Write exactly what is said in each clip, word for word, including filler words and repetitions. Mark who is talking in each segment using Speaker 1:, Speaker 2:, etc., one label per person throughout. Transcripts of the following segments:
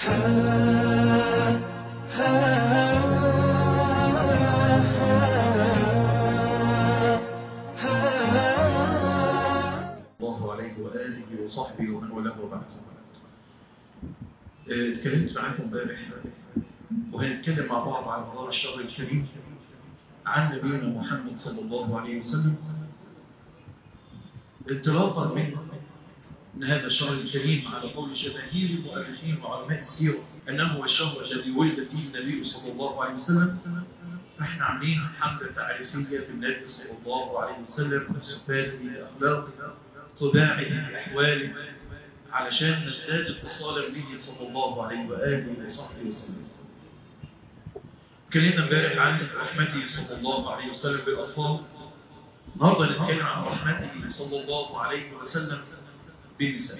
Speaker 1: الله عليه وآله وصحبه ومن والاه وبعد. اتكلمت معاكم امبارح وهنتكلم مع بعض على مدار الشهر الكريم عن نبينا محمد صلى الله عليه وسلم، انطلاقا من هذا الشهر الكريم على قول جماهير المؤرخين وعلماء السيرة أنه هو الشهر الذي ولد فيه النبي صلى الله عليه وسلم. فاحنا عاملين حملة تعريفية بالنبي صلى الله عليه وسلم، صفاته، أخلاقه، طباعه، أحواله، علشان نزداد اتصالا به صلى الله عليه وآله وصحبه وسلم. اتكلمنا امبارح عن رحمته صلى الله عليه وسلم بالأطفال، النهارده نتكلم عن رحمته صلى الله عليه وسلم بالنساء.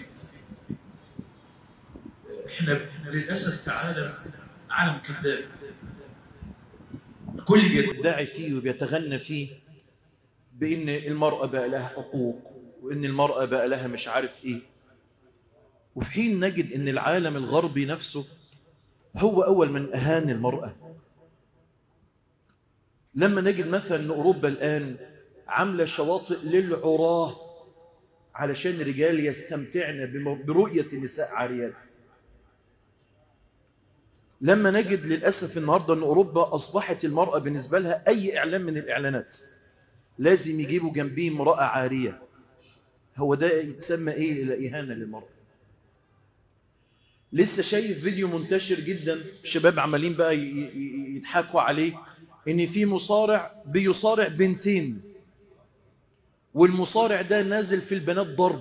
Speaker 1: احنا للأسف في عالم عالم كذاب، كل يدعي فيه وبيتغنى فيه بأن المرأة بقى لها حقوق وأن المرأة بقى لها مش عارف إيه، وفي حين نجد أن العالم الغربي نفسه هو أول من أهان المرأة. لما نجد مثلا أن أوروبا الآن عاملة شواطئ للعراه علشان الرجال يستمتعن برؤية النساء عاريات. لما نجد للأسف النهاردة أن أوروبا أصبحت المرأة بالنسبة لها أي إعلان من الإعلانات لازم يجيبوا جنبيه امرأة عارية. هو ده يتسمى إيه إلى إهانة للمرأة؟ لسه شايف فيديو منتشر جدا، شباب عمالين بقى يضحكوا عليه إن في مصارع بيصارع بنتين، والمصارع ده نازل في البنات ضرب،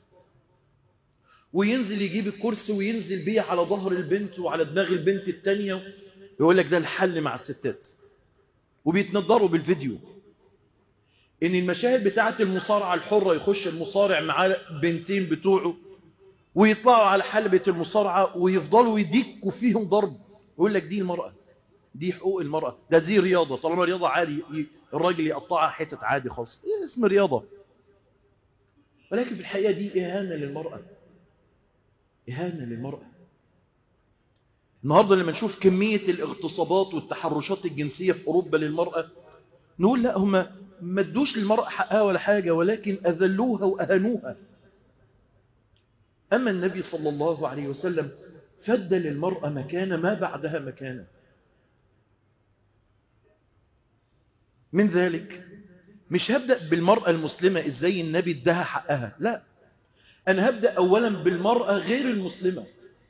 Speaker 1: وينزل يجيب الكرسي وينزل بيه على ظهر البنت وعلى دماغ البنت التانية، يقول لك ده الحل مع الستات، وبيتنضروا بالفيديو. ان المشاهد بتاعت المصارعة الحرة يخش المصارع مع بنتين بتوعه ويطلعوا على حلبة المصارعة ويفضلوا يديكوا فيهم ضرب، يقول لك دي المرأة، دي حقوق المرأة، ده دي رياضة، طالما رياضة عادي الراجل يقطعها حتة عادي خالص، إيه اسم رياضة؟ ولكن في الحقيقة دي إهانة للمرأة، إهانة للمرأة. النهاردة لما نشوف كمية الاغتصابات والتحرشات الجنسية في أوروبا للمرأة نقول لا، هم ما ادوش للمرأة حقها ولا حاجة، ولكن أذلوها وأهانوها. أما النبي صلى الله عليه وسلم فدى للمرأة مكانة ما بعدها مكانة. من ذلك مش هبدأ بالمرأة المسلمة إزاي النبي اداها حقها، لا، أنا هبدأ أولا بالمرأة غير المسلمة.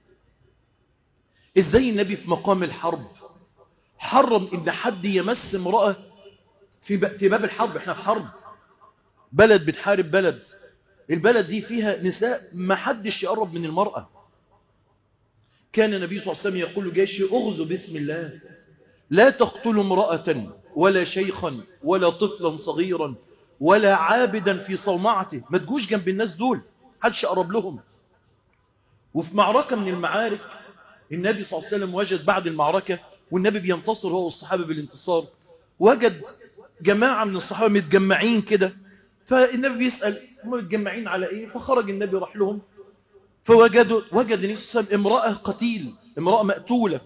Speaker 1: إزاي النبي في مقام الحرب حرم إن حد يمس امرأة في باب الحرب. احنا في حرب، بلد بتحارب بلد، البلد دي فيها نساء، ما حدش يقرب من المرأة. كان النبي صلى الله عليه وسلم يقول لجيش اغزوا بسم الله، لا تقتلوا امرأة ولا شيخا ولا طفلا صغيرا ولا عابدا في صومعته، ما تجوش جنب الناس دول، حدش يقرب لهم. وفي معركة من المعارك النبي صلى الله عليه وسلم وجد بعد المعركة والنبي بينتصر هو والصحابة بالانتصار، وجد جماعة من الصحابة متجمعين كده، فالنبي بيسأل هم متجمعين على ايه؟ فخرج النبي راح لهم فوجدوا وجد النبي صلى الله عليه وسلم امرأة قتيل، امرأة مقتولة.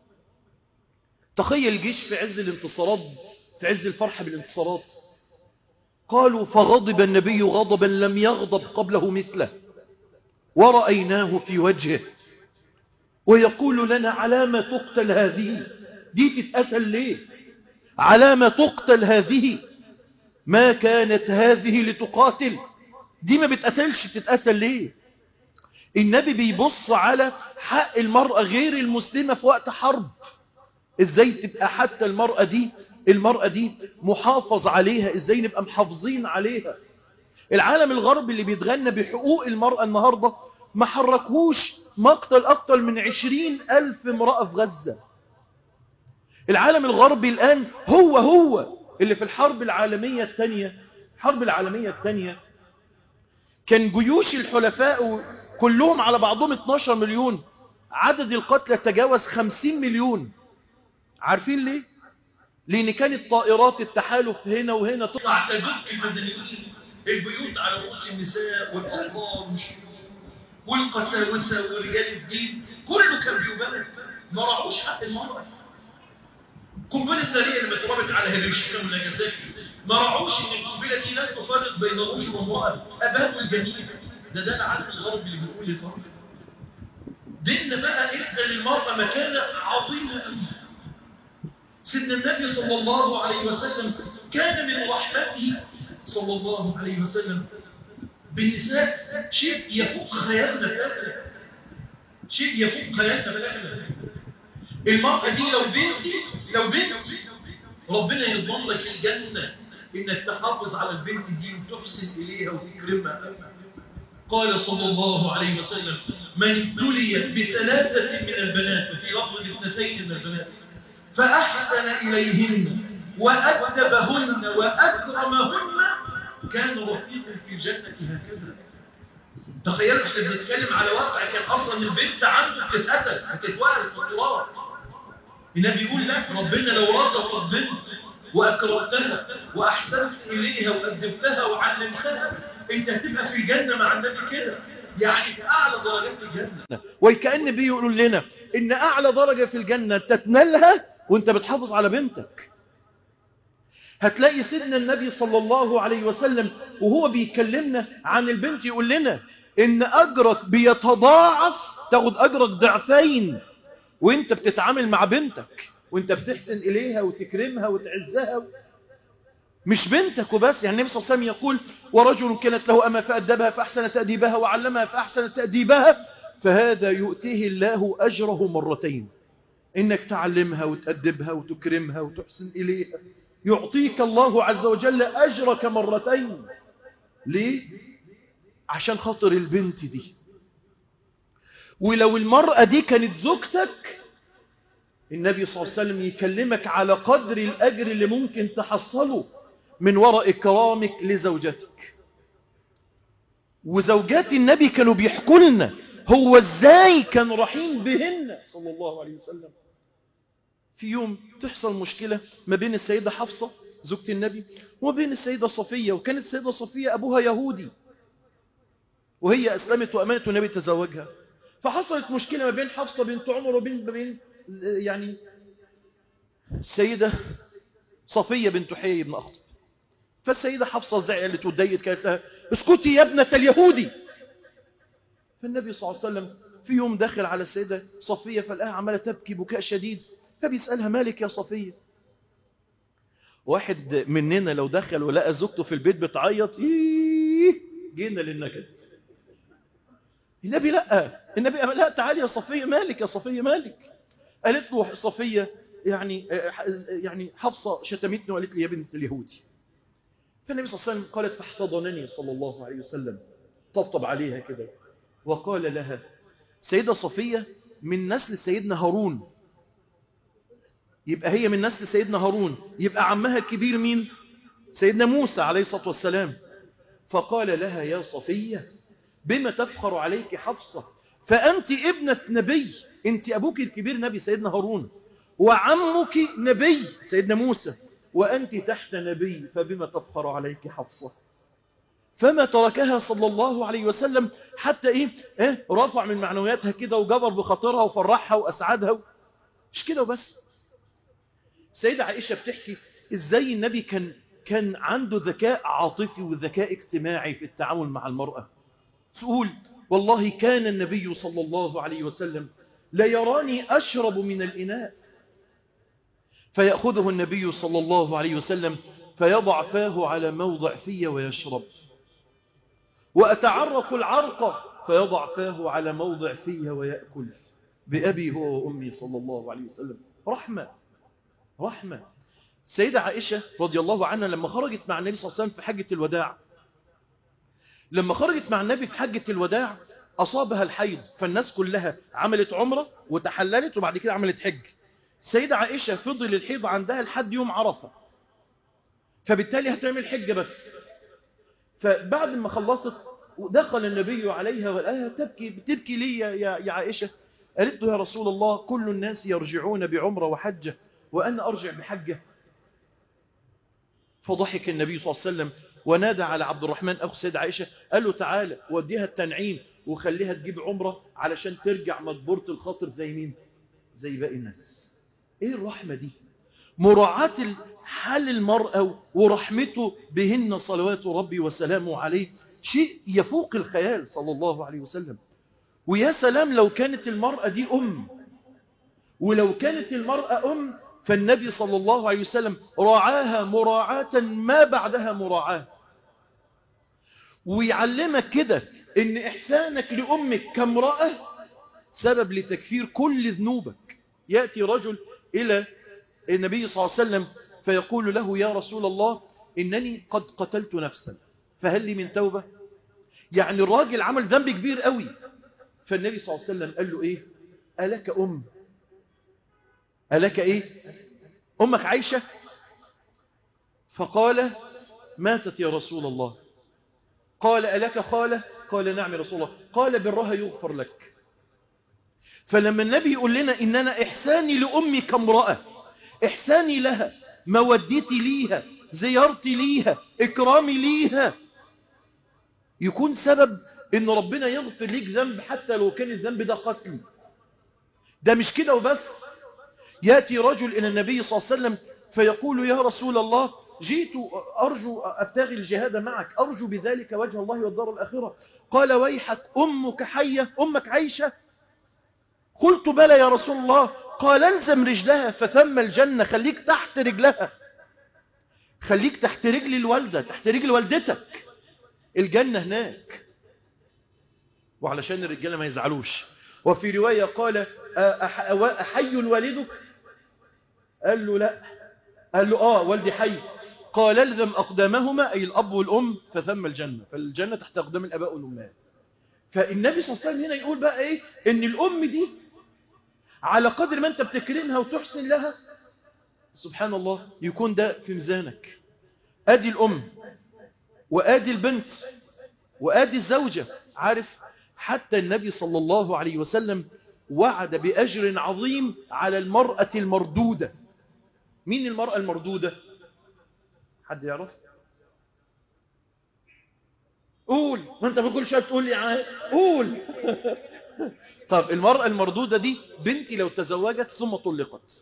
Speaker 1: تخيل الجيش في عز الانتصارات، في عز الفرحة بالانتصارات، قالوا فغضب النبي غضبا لم يغضب قبله مثله، ورأيناه في وجهه ويقول لنا علامة تقتل هذه، دي تتقتل ليه؟ علامة تقتل هذه، ما كانت هذه لتقاتل، دي ما بتقتلش، تتقتل ليه؟ النبي بيبص على حق المرأة غير المسلمة في وقت حرب، ازاي تبقى حتى المرأة دي المرأة دي محافظ عليها، ازاي نبقى محافظين عليها. العالم الغربي اللي بيتغنى بحقوق المرأة النهاردة ما حركوش مقتل أكتر من عشرين ألف امرأة في غزة. العالم الغربي الآن هو هو اللي في الحرب العالمية الثانية. الحرب العالمية الثانية كان جيوش الحلفاء كلهم على بعضهم اتناشر مليون، عدد القتلى تجاوز خمسين مليون. عارفين ليه؟ لأن كانت طائرات التحالف هنا وهنا تطلع تدق المدنيين، البيوت على رؤوس النساء والأطفال، والقساوسة ورجال الدين كله كان بيبالغ، ما راعوش حق المرأة. قنبلة ثانية لما تربط على هيروشيما وناجازاكي ما راعوش ان القنبلة دي لا تفرق بين رجل وامرأة، أباه الجميع. ده ده العالم الغربي اللي بيقول للمرأة. ديننا بقى ادى للمرأة مكانة عظيمة قوي. سيدنا النبي صلى الله عليه وسلم كان من رحمته صلى الله عليه وسلم بالنساء شيء يفوق خيالنا فعلا، شيء يفوق خيالنا فعلا. المرأة دي لو بنتي لو بنتي ربنا يضمن لك الجنة انك تحافظ على البنت دي وتحسن اليها وتكرمها. قال صلى الله عليه وسلم: من ابتلي بثلاثة من البنات، وفي لفظ اثنتين من البنات، فأحسن إليهن وأدبهن وأكرمهن كان رفيقا في الجنة هكذا. تخيل احنا بنتكلم على واقع كان أصلا البنت عنده بتتقتل بتتوالد في التراب. النبي يقول لك ربنا لو رزقك بنت وأكرمتها وأحسنت إليها وأدبتها وعلمتها أنت هتبقى في الجنة مع النبي كده، يعني في أعلى درجات الجنة. وكأن بيقولوا لنا إن أعلى درجة في الجنة تتنالها وأنت بتحافظ على بنتك. هتلاقي سيدنا النبي صلى الله عليه وسلم وهو بيكلمنا عن البنت يقول لنا إن أجرك بيتضاعف، تاخد أجرك ضعفين وانت بتتعامل مع بنتك وانت بتحسن إليها وتكرمها وتعزها. مش بنتك وبس، يعني النبي صلى الله عليه وسلم يقول: ورجل كانت له أما فأدبها فأحسن تأديبها وعلمها فأحسن تأديبها فهذا يؤتيه الله أجره مرتين. إنك تعلمها وتأدبها وتكرمها وتحسن إليها يعطيك الله عز وجل أجرك مرتين. ليه؟ عشان خاطر البنت دي. ولو المرأة دي كانت زوجتك النبي صلى الله عليه وسلم يكلمك على قدر الأجر اللي ممكن تحصله من وراء إكرامك لزوجتك. وزوجات النبي كانوا بيحكوا لنا هو ازاي كان رحيم بهن صلى الله عليه وسلم. في يوم تحصل مشكلة ما بين السيدة حفصة زوجة النبي وما بين السيدة صفية، وكانت السيدة صفية أبوها يهودي وهي أسلمت وأمنت والنبي تزوجها. فحصلت مشكلة ما بين حفصة بنت عمر وبين بين يعني السيدة صفية بنت حيي بن أخطب. فالسيدة حفصة زعلت واتضايقت، قالت لها: اسكتي يا ابنة اليهودي. فالنبي صلى الله عليه وسلم في يوم داخل على السيدة صفية فلقاها عمالة تبكي بكاء شديد، فبيسألها: مالك يا صفية؟ واحد مننا لو دخل ولقى زوجته في البيت بتعيط إيه جينا للنكد. النبي لا، النبي لا، تعالي يا صفية، مالك يا صفية مالك؟ قالت له صفية يعني يعني حفصة شتمتني وقالت لي يا بنت اليهودي. فالنبي صلى الله عليه وسلم قالت: فاحتضنني صلى الله عليه وسلم، طبطب عليها كده وقال لها: سيدة صفية من نسل سيدنا هارون، يبقى هي من نسل سيدنا هارون، يبقى عمها الكبير مين؟ سيدنا موسى عليه الصلاة والسلام. فقال لها: يا صفية بما تفخر عليك حفصة، فأنت ابنة نبي، أنت أبوك الكبير نبي سيدنا هارون وعمك نبي سيدنا موسى وأنت تحت نبي، فبما تفخر عليك حفصة. فما تركها صلى الله عليه وسلم حتى إيه, إيه رفع من معنوياتها كده وجبر بخاطرها وفرحها وأسعدها. مش كده وبس، السيدة عائشة بتحكي إزاي النبي كان كان عنده ذكاء عاطفي وذكاء اجتماعي في التعامل مع المرأة. تقول: والله كان النبي صلى الله عليه وسلم لا يراني أشرب من الإناء فيأخذه النبي صلى الله عليه وسلم فيضع فاه على موضع في ويشرب، وأتعرق العرق فيضع فاه على موضع في ويأكل. بأبي هو وأمي صلى الله عليه وسلم. رحمة رحمة. السيدة عائشة رضي الله عنها لما خرجت مع النبي صلى الله عليه وسلم في حجة الوداع، لما خرجت مع النبي في حجة الوداع أصابها الحيض، فالناس كلها عملت عمرة وتحللت وبعد كده عملت حج. السيدة عائشة فضل الحيض عندها لحد يوم عرفة، فبالتالي هتعمل حجة بس. فبعد ما خلصت دخل النبي عليها وقالها: تبكي بتبكي لي يا, يا عائشة؟ قالت له: يا رسول الله كل الناس يرجعون بعمرة وحجة وأنا أرجع بحجة. فضحك النبي صلى الله عليه وسلم ونادى على عبد الرحمن أخو سيدة عائشة قال له تعالى وديها التنعيم وخليها تجيب عمرة علشان ترجع مجبورة الخاطر زي مين؟ زي باقي الناس. ايه الرحمة دي؟ مراعاة حال المرأة ورحمته بهن صلوات ربي وسلامه عليه شيء يفوق الخيال صلى الله عليه وسلم. ويا سلام لو كانت المرأة دي أم، ولو كانت المرأة أم فالنبي صلى الله عليه وسلم راعاها مراعاة ما بعدها مراعاة، ويعلمك كده ان إحسانك لأمك كامرأة سبب لتكفير كل ذنوبك. يأتي رجل إلى النبي صلى الله عليه وسلم فيقول له يا رسول الله إنني قد قتلت نفسا فهل لي من توبة؟ يعني الراجل عمل ذنب كبير قوي. فالنبي صلى الله عليه وسلم قال له إيه؟ ألك أم؟ ألك إيه؟ أمك عايشة؟ فقال ماتت يا رسول الله. قال ألك خالة؟ قال نعم يا رسول الله. قال برها يغفر لك. فلما النبي يقول لنا إننا إحساني لأمي كامرأة، إحساني لها، مودتي ليها، زيارتي ليها، إكرامي ليها، يكون سبب إن ربنا يغفر ليك ذنب حتى لو كان الذنب ده قتل. ده مش كده وبس، يأتي رجل إلى النبي صلى الله عليه وسلم فيقول يا رسول الله جئت أرجو أبتغي الجهاد معك، أرجو بذلك وجه الله والدار الآخرة. قال ويحك أمك حية؟ أمك عايشة؟ قلت بلى يا رسول الله. قال الزم رجلها فثم الجنة. خليك تحت رجلها، خليك تحت رجل الوالدة، تحت رجل والدتك، الجنة هناك. وعلشان الرجالة ما يزعلوش، وفي رواية قال أحي والدك؟ قال له لا. قال له آه والدي حي. قال الزم أقدامهما أي الأب والأم فثم الجنة. فالجنة تحت أقدام الأباء والأمهات. فالنبي صلى الله عليه وسلم هنا يقول بقى إيه؟ إن الأم دي على قدر ما أنت بتكرمها وتحسن لها سبحان الله يكون ده في ميزانك. آدي الأم وآدي البنت وآدي الزوجة. عارف حتى النبي صلى الله عليه وسلم وعد بأجر عظيم على المرأة المردودة. مين المرأة المردودة؟ حد يعرف؟ قول، ما انت بكل شويه تقول لي عاد قول. طب المرأة المردودة دي بنتي لو تزوجت ثم طلقت،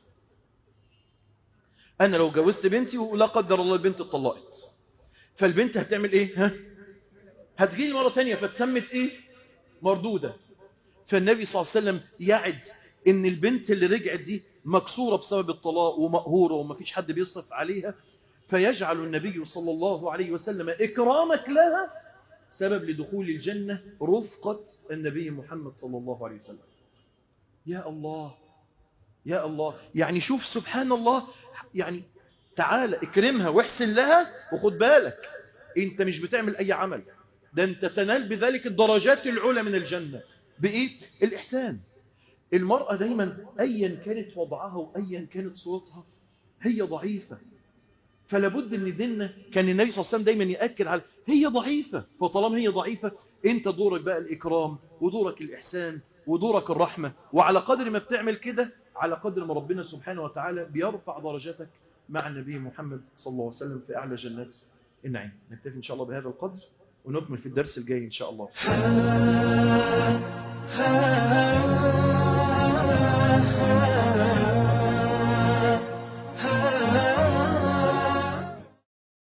Speaker 1: انا لو جوزت بنتي ولا قدر الله البنت اتطلقت، فالبنت هتعمل ايه؟ ها هتجيلي مرة تانية فتسمت ايه؟ مردودة. فالنبي صلى الله عليه وسلم يعد ان البنت اللي رجعت دي مكسورة بسبب الطلاق ومقهورة ومفيش حد بيصرف عليها، فيجعل النبي صلى الله عليه وسلم إكرامك لها سبب لدخول الجنة رفقة النبي محمد صلى الله عليه وسلم. يا الله يا الله، يعني شوف سبحان الله، يعني تعالى اكرمها واحسن لها، وخد بالك انت مش بتعمل اي عمل، ده انت تنال بذلك الدرجات العلى من الجنة. بإيه؟ الإحسان. المرأة دايما أيا كانت وضعها وأيا كانت صورتها هي ضعيفة، فلابد ان ديننا كان النبي صلى الله عليه وسلم دايما يأكد على هي ضعيفة. فطالما هي ضعيفة انت دورك بقى الإكرام ودورك الإحسان ودورك الرحمة، وعلى قدر ما بتعمل كده على قدر ما ربنا سبحانه وتعالى بيرفع درجاتك مع النبي محمد صلى الله عليه وسلم في أعلى جنات النعيم. نكتفي إن شاء الله بهذا القدر ونكمل في الدرس الجاي إن شاء الله.